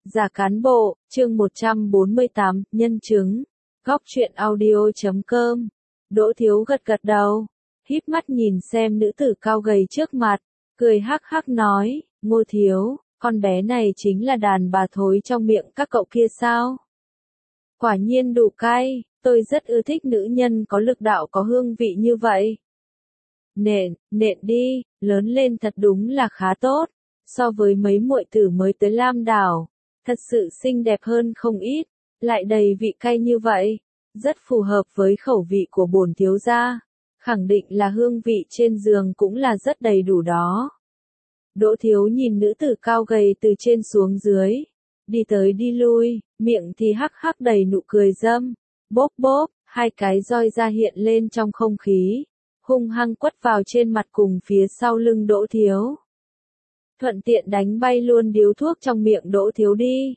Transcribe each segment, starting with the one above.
Giả cán bộ, chương 148, nhân chứng. Góc truyện audio.com. Đỗ Thiếu gật gật đầu, híp mắt nhìn xem nữ tử cao gầy trước mặt, cười hắc hắc nói, Ngô Thiếu, con bé này chính là đàn bà thối trong miệng các cậu kia sao? Quả nhiên đủ cay, tôi rất ưa thích nữ nhân có lực đạo có hương vị như vậy. Nện đi, lớn lên thật đúng là khá tốt, so với mấy muội tử mới tới Lam Đảo, thật sự xinh đẹp hơn không ít, lại đầy vị cay như vậy, rất phù hợp với khẩu vị của bổn thiếu gia, khẳng định là hương vị trên giường cũng là rất đầy đủ đó. Đỗ Thiếu nhìn nữ tử cao gầy từ trên xuống dưới, đi tới đi lui, miệng thì hắc hắc đầy nụ cười dâm, bốp bốp, hai cái roi ra hiện lên trong không khí, hung hăng quất vào trên mặt cùng phía sau lưng Đỗ Thiếu. Thuận tiện đánh bay luôn điếu thuốc trong miệng Đỗ Thiếu đi.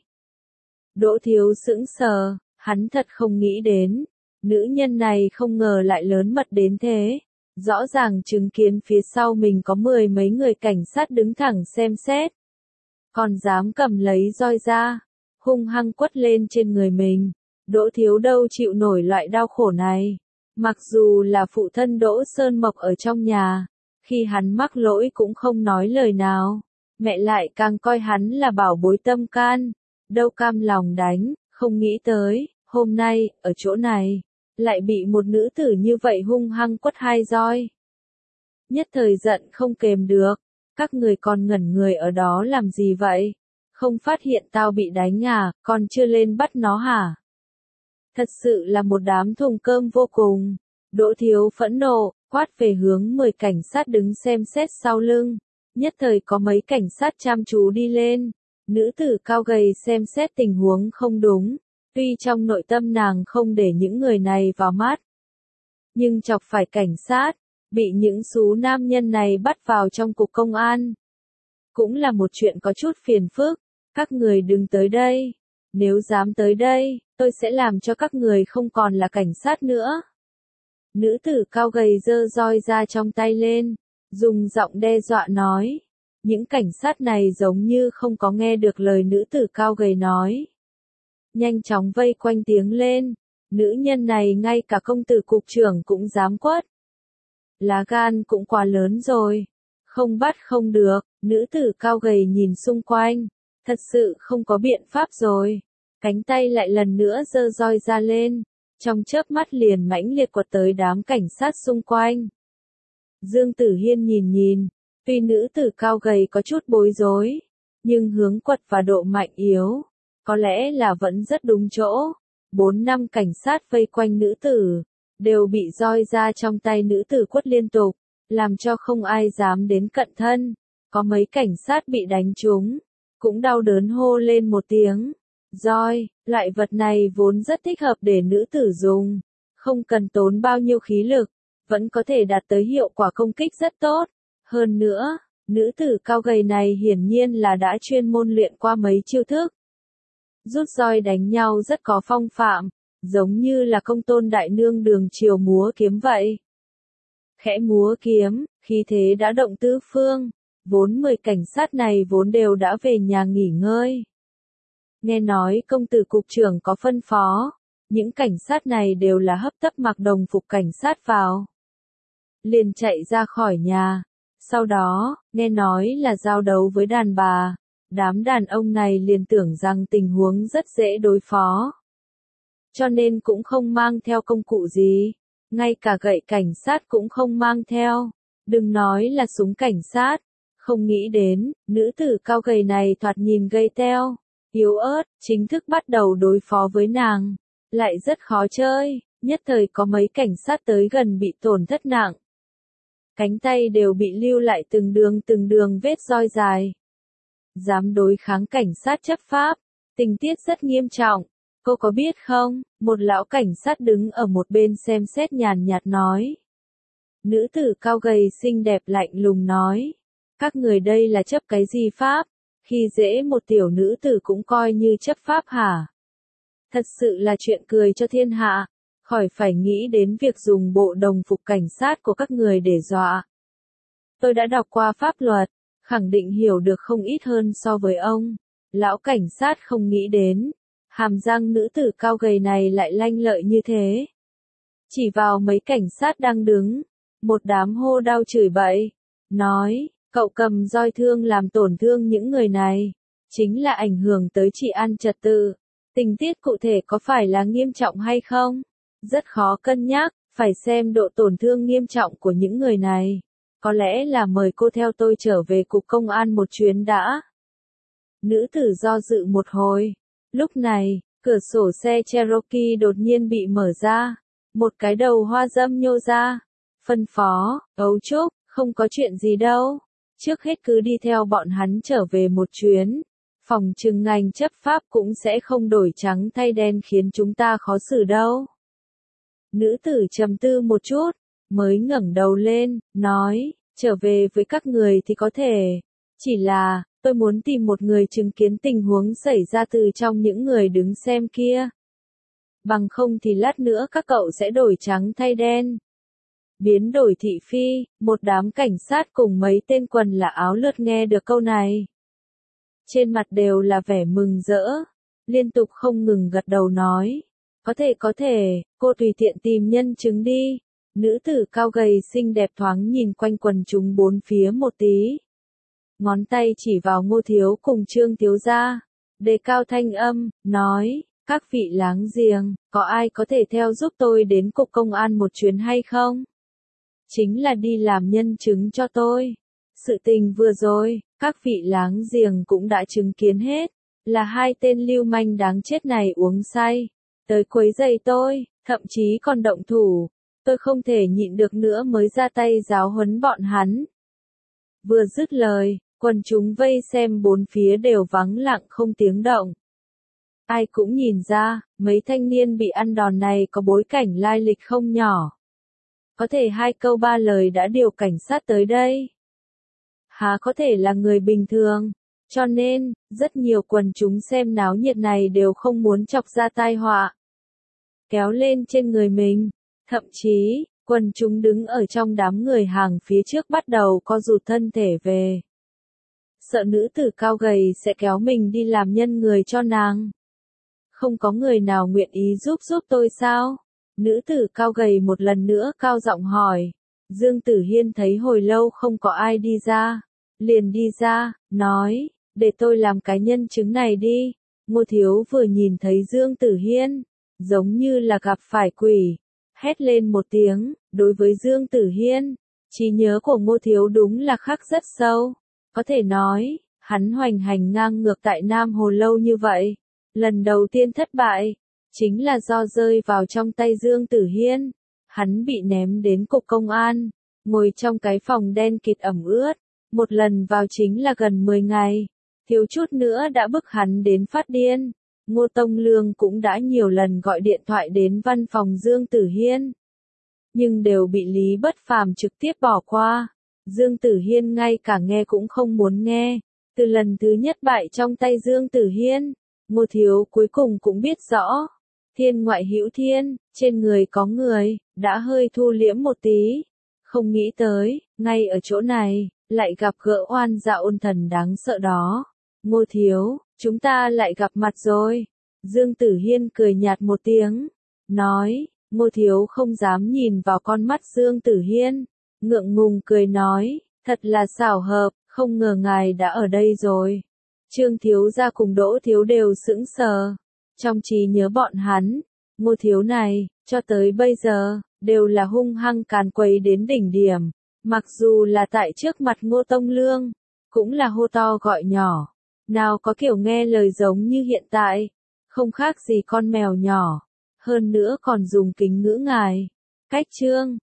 Đỗ Thiếu sững sờ, hắn thật không nghĩ đến, nữ nhân này không ngờ lại lớn mật đến thế. Rõ ràng chứng kiến phía sau mình có 10 mấy người cảnh sát đứng thẳng xem xét. Còn dám cầm lấy roi ra, hung hăng quất lên trên người mình. Đỗ Thiếu đâu chịu nổi loại đau khổ này. Mặc dù là phụ thân Đỗ Sơn Mộc ở trong nhà, khi hắn mắc lỗi cũng không nói lời nào. Mẹ lại càng coi hắn là bảo bối tâm can, đâu cam lòng đánh, không nghĩ tới, hôm nay, ở chỗ này, lại bị một nữ tử như vậy hung hăng quất hai roi. Nhất thời giận không kềm được, các người còn ngẩn người ở đó làm gì vậy? Không phát hiện tao bị đánh à, còn chưa lên bắt nó hả? Thật sự là một đám thùng cơm vô cùng. Đỗ Thiếu phẫn nộ, quát về hướng 10 cảnh sát đứng xem xét sau lưng. Nhất thời có mấy cảnh sát chăm chú đi lên. Nữ tử cao gầy xem xét tình huống không đúng. Tuy trong nội tâm nàng không để những người này vào mắt, nhưng chọc phải cảnh sát, bị những số nam nhân này bắt vào trong cục công an, cũng là một chuyện có chút phiền phức. Các người đừng tới đây, nếu dám tới đây, tôi sẽ làm cho các người không còn là cảnh sát nữa. Nữ tử cao gầy giơ roi ra trong tay lên, dùng giọng đe dọa nói. Những cảnh sát này giống như không có nghe được lời nữ tử cao gầy nói. Nhanh chóng vây quanh tiếng lên, nữ nhân này ngay cả công tử cục trưởng cũng dám quất. Lá gan cũng quá lớn rồi, không bắt không được, nữ tử cao gầy nhìn xung quanh, thật sự không có biện pháp rồi, cánh tay lại lần nữa giơ roi ra lên, trong chớp mắt liền mãnh liệt quật tới đám cảnh sát xung quanh. Dương Tử Hiên nhìn, tuy nữ tử cao gầy có chút bối rối, nhưng hướng quật và độ mạnh yếu, có lẽ là vẫn rất đúng chỗ. 4-5 cảnh sát vây quanh nữ tử, đều bị roi ra trong tay nữ tử quất liên tục, làm cho không ai dám đến cận thân. Có mấy cảnh sát bị đánh trúng, cũng đau đớn hô lên một tiếng. Roi, loại vật này vốn rất thích hợp để nữ tử dùng, không cần tốn bao nhiêu khí lực, vẫn có thể đạt tới hiệu quả công kích rất tốt. Hơn nữa, nữ tử cao gầy này hiển nhiên là đã chuyên môn luyện qua mấy chiêu thức. Rút roi đánh nhau rất có phong phạm, giống như là công tôn đại nương đường chiều múa kiếm vậy. Khẽ múa kiếm, khí thế đã động tứ phương, vốn 10 cảnh sát này vốn đều đã về nhà nghỉ ngơi. Nghe nói công tử cục trưởng có phân phó, những cảnh sát này đều là hấp tấp mặc đồng phục cảnh sát vào. Liền chạy ra khỏi nhà, sau đó, nghe nói là giao đấu với đàn bà. Đám đàn ông này liền tưởng rằng tình huống rất dễ đối phó. Cho nên cũng không mang theo công cụ gì. Ngay cả gậy cảnh sát cũng không mang theo. Đừng nói là súng cảnh sát. Không nghĩ đến, nữ tử cao gầy này thoạt nhìn gầy teo, yếu ớt, chính thức bắt đầu đối phó với nàng. Lại rất khó chơi, nhất thời có mấy cảnh sát tới gần bị tổn thất nặng. Cánh tay đều bị lưu lại từng đường vết roi dài. Dám đối kháng cảnh sát chấp pháp, tình tiết rất nghiêm trọng, cô có biết không? Một lão cảnh sát đứng ở một bên xem xét nhàn nhạt nói. Nữ tử cao gầy xinh đẹp lạnh lùng nói, các người đây là chấp cái gì pháp, khi dễ một tiểu nữ tử cũng coi như chấp pháp hả? Thật sự là chuyện cười cho thiên hạ, khỏi phải nghĩ đến việc dùng bộ đồng phục cảnh sát của các người để dọa. Tôi đã đọc qua pháp luật, khẳng định hiểu được không ít hơn so với ông. Lão cảnh sát không nghĩ đến, hàm răng nữ tử cao gầy này lại lanh lợi như thế. Chỉ vào mấy cảnh sát đang đứng, một đám hô đau chửi bậy, nói, cậu cầm roi thương làm tổn thương những người này, chính là ảnh hưởng tới trị an trật tự. Tình tiết cụ thể có phải là nghiêm trọng hay không? Rất khó cân nhắc, phải xem độ tổn thương nghiêm trọng của những người này. Có lẽ là mời cô theo tôi trở về cục công an một chuyến đã. Nữ tử do dự một hồi. Lúc này, cửa sổ xe Cherokee đột nhiên bị mở ra. Một cái đầu hoa dâm nhô ra. Phân phó, Ấu Trúc, không có chuyện gì đâu. Trước hết cứ đi theo bọn hắn trở về một chuyến. Phòng trừng ngành chấp pháp cũng sẽ không đổi trắng thay đen khiến chúng ta khó xử đâu. Nữ tử trầm tư một chút, mới ngẩng đầu lên, nói, trở về với các người thì có thể. Chỉ là, tôi muốn tìm một người chứng kiến tình huống xảy ra từ trong những người đứng xem kia. Bằng không thì lát nữa các cậu sẽ đổi trắng thay đen. Biến đổi thị phi, một đám cảnh sát cùng mấy tên quần là áo lượt nghe được câu này. Trên mặt đều là vẻ mừng rỡ, liên tục không ngừng gật đầu nói. Có thể, cô tùy tiện tìm nhân chứng đi. Nữ tử cao gầy xinh đẹp thoáng nhìn quanh quần chúng bốn phía một tí. Ngón tay chỉ vào Ngô Thiếu cùng Trương Thiếu gia, đề cao thanh âm, nói, các vị láng giềng, có ai có thể theo giúp tôi đến cục công an một chuyến hay không? Chính là đi làm nhân chứng cho tôi. Sự tình vừa rồi, các vị láng giềng cũng đã chứng kiến hết, là hai tên lưu manh đáng chết này uống say, tới quấy rầy tôi, thậm chí còn động thủ. Tôi không thể nhịn được nữa mới ra tay giáo huấn bọn hắn. Vừa dứt lời, quần chúng vây xem bốn phía đều vắng lặng không tiếng động. Ai cũng nhìn ra, mấy thanh niên bị ăn đòn này có bối cảnh lai lịch không nhỏ. Có thể hai câu ba lời đã điều cảnh sát tới đây. Há có thể là người bình thường. Cho nên, rất nhiều quần chúng xem náo nhiệt này đều không muốn chọc ra tai họa. Kéo lên trên người mình. Thậm chí, quần chúng đứng ở trong đám người hàng phía trước bắt đầu co rụt thân thể về. Sợ nữ tử cao gầy sẽ kéo mình đi làm nhân người cho nàng. Không có người nào nguyện ý giúp tôi sao? Nữ tử cao gầy một lần nữa cao giọng hỏi. Dương Tử Hiên thấy hồi lâu không có ai đi ra. Liền đi ra, nói, để tôi làm cái nhân chứng này đi. Ngô Thiếu vừa nhìn thấy Dương Tử Hiên, giống như là gặp phải quỷ. Hét lên một tiếng, đối với Dương Tử Hiên, trí nhớ của Ngô Thiếu đúng là khắc rất sâu. Có thể nói, hắn hoành hành ngang ngược tại Nam Hồ lâu như vậy. Lần đầu tiên thất bại, chính là do rơi vào trong tay Dương Tử Hiên. Hắn bị ném đến cục công an, ngồi trong cái phòng đen kịt ẩm ướt. Một lần vào chính là gần 10 ngày, thiếu chút nữa đã bức hắn đến phát điên. Ngô Tông Lương cũng đã nhiều lần gọi điện thoại đến văn phòng Dương Tử Hiên, nhưng đều bị Lý Bất Phàm trực tiếp bỏ qua. Dương Tử Hiên ngay cả nghe cũng không muốn nghe. Từ lần thứ nhất bại trong tay Dương Tử Hiên, Ngô Thiếu cuối cùng cũng biết rõ, thiên ngoại hữu thiên, trên người có người, đã hơi thu liễm một tí. Không nghĩ tới, ngay ở chỗ này, lại gặp gỡ oan dạ ôn thần đáng sợ đó. Ngô Thiếu, chúng ta lại gặp mặt rồi. Dương Tử Hiên cười nhạt một tiếng, nói, Ngô Thiếu không dám nhìn vào con mắt Dương Tử Hiên, ngượng ngùng cười nói, thật là xảo hợp, không ngờ ngài đã ở đây rồi. Trương Thiếu gia cùng Đỗ Thiếu đều sững sờ, trong trí nhớ bọn hắn, Ngô Thiếu này, cho tới bây giờ, đều là hung hăng càn quấy đến đỉnh điểm, mặc dù là tại trước mặt Ngô Tông Lương, cũng là hô to gọi nhỏ, nào có kiểu nghe lời giống như hiện tại, không khác gì con mèo nhỏ, hơn nữa còn dùng kính ngữ ngài. Cách chương